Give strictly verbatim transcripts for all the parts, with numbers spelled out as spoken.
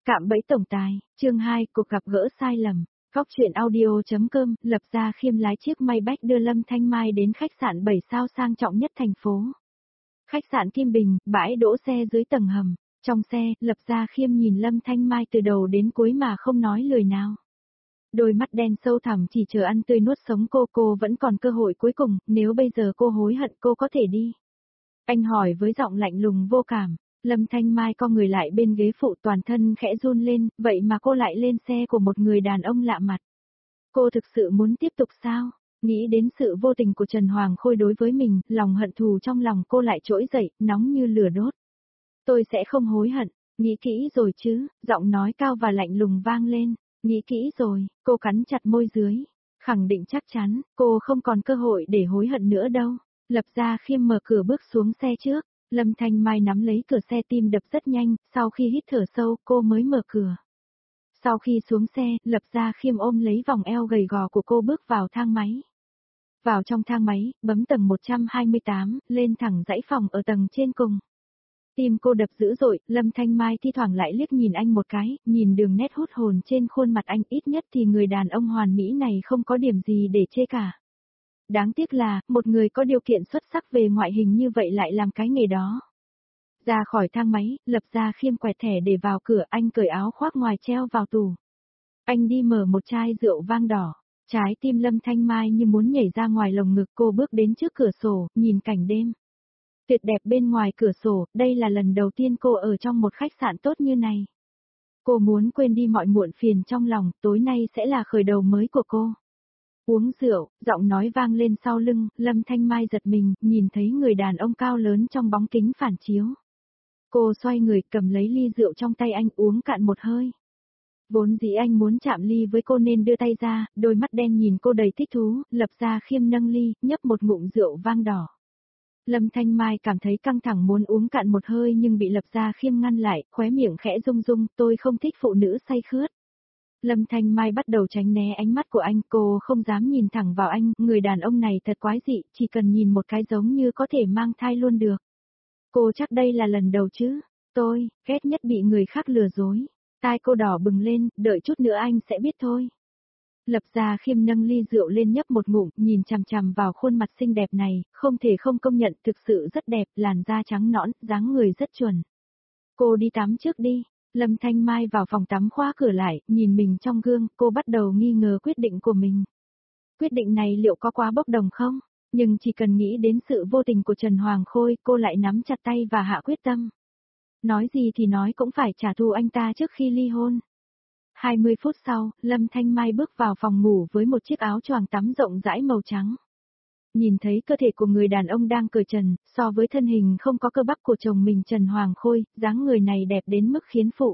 Cạm bẫy tổng tài, chương hai, cuộc gặp gỡ sai lầm. Góc truyện audio.com, Lập Gia Khiêm lái chiếc Maybach đưa Lâm Thanh Mai đến khách sạn bảy sao sang trọng nhất thành phố. Khách sạn Kim Bình, bãi đỗ xe dưới tầng hầm. Trong xe, Lập Gia Khiêm nhìn Lâm Thanh Mai từ đầu đến cuối mà không nói lời nào. Đôi mắt đen sâu thẳm chỉ chờ ăn tươi nuốt sống cô, cô vẫn còn cơ hội cuối cùng, nếu bây giờ cô hối hận cô có thể đi. Anh hỏi với giọng lạnh lùng vô cảm. Lâm Thanh Mai co người lại bên ghế phụ, toàn thân khẽ run lên, vậy mà cô lại lên xe của một người đàn ông lạ mặt. Cô thực sự muốn tiếp tục sao? Nghĩ đến sự vô tình của Trần Hoàng Khôi đối với mình, lòng hận thù trong lòng cô lại trỗi dậy, nóng như lửa đốt. Tôi sẽ không hối hận, nghĩ kỹ rồi chứ, giọng nói cao và lạnh lùng vang lên, nghĩ kỹ rồi, cô cắn chặt môi dưới, khẳng định chắc chắn, cô không còn cơ hội để hối hận nữa đâu. Lập Gia Khiêm mở cửa bước xuống xe trước. Lâm Thanh Mai nắm lấy cửa xe, tim đập rất nhanh, sau khi hít thở sâu, cô mới mở cửa. Sau khi xuống xe, Lập Gia Khiêm ôm lấy vòng eo gầy gò của cô bước vào thang máy. Vào trong thang máy, bấm tầng một trăm hai mươi tám, lên thẳng dãy phòng ở tầng trên cùng. Tim cô đập dữ dội, Lâm Thanh Mai thi thoảng lại liếc nhìn anh một cái, nhìn đường nét hút hồn trên khuôn mặt anh, ít nhất thì người đàn ông hoàn mỹ này không có điểm gì để chê cả. Đáng tiếc là, một người có điều kiện xuất sắc về ngoại hình như vậy lại làm cái nghề đó. Ra khỏi thang máy, Lập Gia Khiêm quẹt thẻ để vào cửa, anh cởi áo khoác ngoài treo vào tủ. Anh đi mở một chai rượu vang đỏ, trái tim Lâm Thanh Mai như muốn nhảy ra ngoài lồng ngực, cô bước đến trước cửa sổ, nhìn cảnh đêm. Tuyệt đẹp bên ngoài cửa sổ, đây là lần đầu tiên cô ở trong một khách sạn tốt như này. Cô muốn quên đi mọi muộn phiền trong lòng, tối nay sẽ là khởi đầu mới của cô. Uống rượu, giọng nói vang lên sau lưng, Lâm Thanh Mai giật mình, nhìn thấy người đàn ông cao lớn trong bóng kính phản chiếu. Cô xoay người, cầm lấy ly rượu trong tay anh, uống cạn một hơi. Vốn dĩ anh muốn chạm ly với cô nên đưa tay ra, đôi mắt đen nhìn cô đầy thích thú, Lập Gia Khiêm nâng ly, nhấp một ngụm rượu vang đỏ. Lâm Thanh Mai cảm thấy căng thẳng muốn uống cạn một hơi nhưng bị Lập Gia Khiêm ngăn lại, khóe miệng khẽ rung rung, tôi không thích phụ nữ say khướt. Lâm Thanh Mai bắt đầu tránh né ánh mắt của anh, cô không dám nhìn thẳng vào anh, người đàn ông này thật quái dị, chỉ cần nhìn một cái giống như có thể mang thai luôn được. Cô chắc đây là lần đầu chứ, tôi, ghét nhất bị người khác lừa dối. Tai cô đỏ bừng lên, đợi chút nữa anh sẽ biết thôi. Lập Gia Khiêm nâng ly rượu lên nhấp một ngụm, nhìn chằm chằm vào khuôn mặt xinh đẹp này, không thể không công nhận thực sự rất đẹp, làn da trắng nõn, dáng người rất chuẩn. Cô đi tắm trước đi. Lâm Thanh Mai vào phòng tắm khóa cửa lại, nhìn mình trong gương, cô bắt đầu nghi ngờ quyết định của mình. Quyết định này liệu có quá bốc đồng không? Nhưng chỉ cần nghĩ đến sự vô tình của Trần Hoàng Khôi, cô lại nắm chặt tay và hạ quyết tâm. Nói gì thì nói cũng phải trả thù anh ta trước khi ly hôn. hai mươi phút sau, Lâm Thanh Mai bước vào phòng ngủ với một chiếc áo choàng tắm rộng rãi màu trắng. Nhìn thấy cơ thể của người đàn ông đang cởi trần, so với thân hình không có cơ bắp của chồng mình Trần Hoàng Khôi, dáng người này đẹp đến mức khiến phụ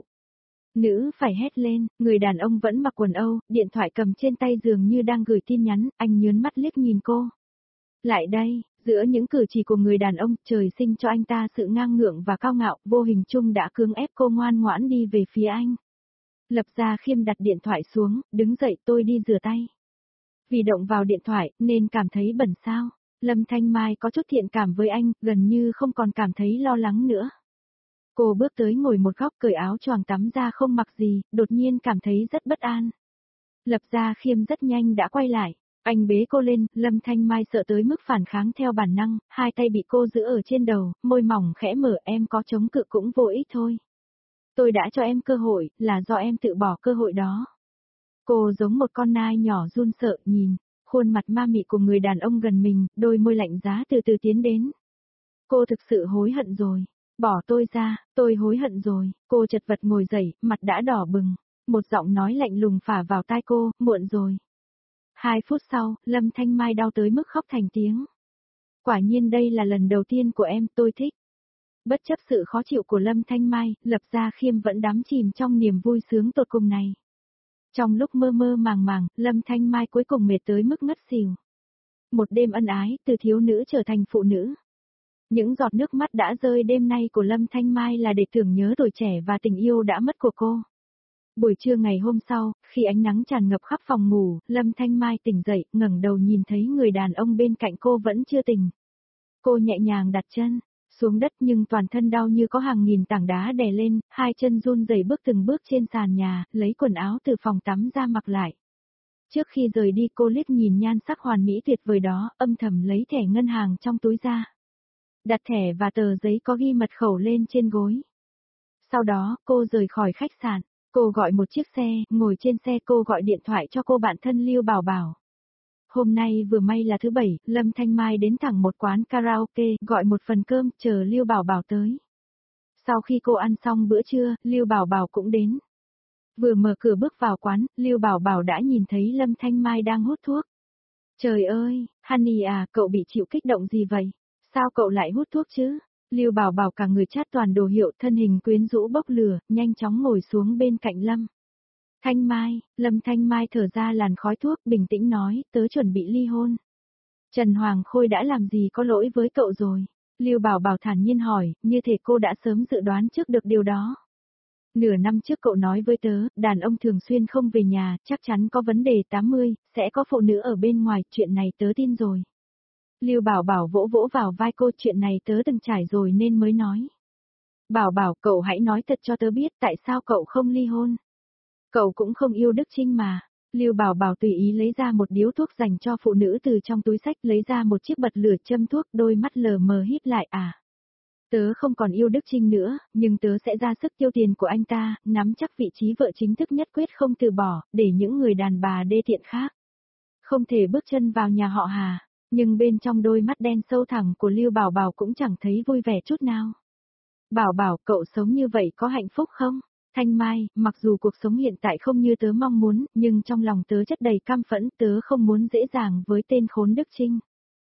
nữ phải hét lên, người đàn ông vẫn mặc quần Âu, điện thoại cầm trên tay dường như đang gửi tin nhắn, anh nhớn mắt liếc nhìn cô. Lại đây, giữa những cử chỉ của người đàn ông, trời sinh cho anh ta sự ngang ngượng và cao ngạo, vô hình chung đã cưỡng ép cô ngoan ngoãn đi về phía anh. Lập Gia Khiêm đặt điện thoại xuống, đứng dậy, tôi đi rửa tay. Vì động vào điện thoại, nên cảm thấy bẩn sao. Lâm Thanh Mai có chút thiện cảm với anh, gần như không còn cảm thấy lo lắng nữa. Cô bước tới ngồi một góc, cởi áo choàng tắm ra không mặc gì, đột nhiên cảm thấy rất bất an. Lập Gia Khiêm rất nhanh đã quay lại. Anh bế cô lên, Lâm Thanh Mai sợ tới mức phản kháng theo bản năng, hai tay bị cô giữ ở trên đầu, môi mỏng khẽ mở, em có chống cự cũng vô ích thôi. Tôi đã cho em cơ hội, là do em tự bỏ cơ hội đó. Cô giống một con nai nhỏ run sợ nhìn, khuôn mặt ma mị của người đàn ông gần mình, đôi môi lạnh giá từ từ tiến đến. Cô thực sự hối hận rồi, bỏ tôi ra, tôi hối hận rồi, cô chật vật ngồi dậy, mặt đã đỏ bừng, một giọng nói lạnh lùng phả vào tai cô, muộn rồi. Hai phút sau, Lâm Thanh Mai đau tới mức khóc thành tiếng. Quả nhiên đây là lần đầu tiên của em, tôi thích. Bất chấp sự khó chịu của Lâm Thanh Mai, Lập Gia Khiêm vẫn đắm chìm trong niềm vui sướng tột cùng này. Trong lúc mơ mơ màng màng, Lâm Thanh Mai cuối cùng mệt tới mức ngất xỉu. Một đêm ân ái, từ thiếu nữ trở thành phụ nữ. Những giọt nước mắt đã rơi đêm nay của Lâm Thanh Mai là để tưởng nhớ tuổi trẻ và tình yêu đã mất của cô. Buổi trưa ngày hôm sau, khi ánh nắng tràn ngập khắp phòng ngủ, Lâm Thanh Mai tỉnh dậy, ngẩng đầu nhìn thấy người đàn ông bên cạnh cô vẫn chưa tỉnh. Cô nhẹ nhàng đặt chân xuống đất nhưng toàn thân đau như có hàng nghìn tảng đá đè lên, hai chân run rẩy bước từng bước trên sàn nhà, lấy quần áo từ phòng tắm ra mặc lại. Trước khi rời đi cô liếc nhìn nhan sắc hoàn mỹ tuyệt vời đó, âm thầm lấy thẻ ngân hàng trong túi ra. Đặt thẻ và tờ giấy có ghi mật khẩu lên trên gối. Sau đó, cô rời khỏi khách sạn, cô gọi một chiếc xe, ngồi trên xe cô gọi điện thoại cho cô bạn thân Lưu Bảo Bảo. Hôm nay vừa may là thứ bảy, Lâm Thanh Mai đến thẳng một quán karaoke, gọi một phần cơm, chờ Lưu Bảo Bảo tới. Sau khi cô ăn xong bữa trưa, Lưu Bảo Bảo cũng đến. Vừa mở cửa bước vào quán, Lưu Bảo Bảo đã nhìn thấy Lâm Thanh Mai đang hút thuốc. Trời ơi, Honey à, cậu bị chịu kích động gì vậy? Sao cậu lại hút thuốc chứ? Lưu Bảo Bảo cả người chát toàn đồ hiệu, thân hình quyến rũ bốc lửa, nhanh chóng ngồi xuống bên cạnh Lâm Thanh Mai. Lâm Thanh Mai thở ra làn khói thuốc, bình tĩnh nói, tớ chuẩn bị ly hôn. Trần Hoàng Khôi đã làm gì có lỗi với cậu rồi? Lưu Bảo Bảo thản nhiên hỏi, như thể cô đã sớm dự đoán trước được điều đó. Nửa năm trước cậu nói với tớ, đàn ông thường xuyên không về nhà, chắc chắn có vấn đề tám mươi, sẽ có phụ nữ ở bên ngoài, chuyện này tớ tin rồi. Lưu Bảo Bảo vỗ vỗ vào vai cô, chuyện này tớ từng trải rồi nên mới nói. Bảo Bảo, cậu hãy nói thật cho tớ biết tại sao cậu không ly hôn. Cậu cũng không yêu Đức Trinh mà. Lưu Bảo Bảo tùy ý lấy ra một điếu thuốc dành cho phụ nữ từ trong túi xách, lấy ra một chiếc bật lửa châm thuốc, đôi mắt lờ mờ híp lại. À. Tớ không còn yêu Đức Trinh nữa, nhưng tớ sẽ ra sức tiêu tiền của anh ta, nắm chắc vị trí vợ chính thức nhất quyết không từ bỏ, để những người đàn bà đê tiện khác không thể bước chân vào nhà họ Hà. Nhưng bên trong đôi mắt đen sâu thẳm của Lưu Bảo Bảo cũng chẳng thấy vui vẻ chút nào. Bảo Bảo, cậu sống như vậy có hạnh phúc không? Thanh Mai, mặc dù cuộc sống hiện tại không như tớ mong muốn, nhưng trong lòng tớ chất đầy căm phẫn, tớ không muốn dễ dàng với tên khốn Đức Trinh.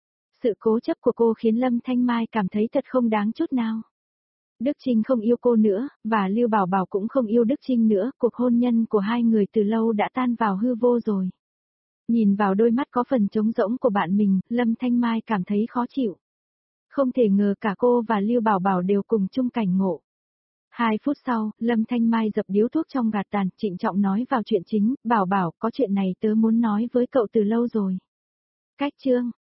Sự cố chấp của cô khiến Lâm Thanh Mai cảm thấy thật không đáng chút nào. Đức Trinh không yêu cô nữa, và Lưu Bảo Bảo cũng không yêu Đức Trinh nữa, cuộc hôn nhân của hai người từ lâu đã tan vào hư vô rồi. Nhìn vào đôi mắt có phần trống rỗng của bạn mình, Lâm Thanh Mai cảm thấy khó chịu. Không thể ngờ cả cô và Lưu Bảo Bảo đều cùng chung cảnh ngộ. Hai phút sau, Lâm Thanh Mai dập điếu thuốc trong gạt tàn, trịnh trọng nói vào chuyện chính, Bảo Bảo, có chuyện này tớ muốn nói với cậu từ lâu rồi. Cách chương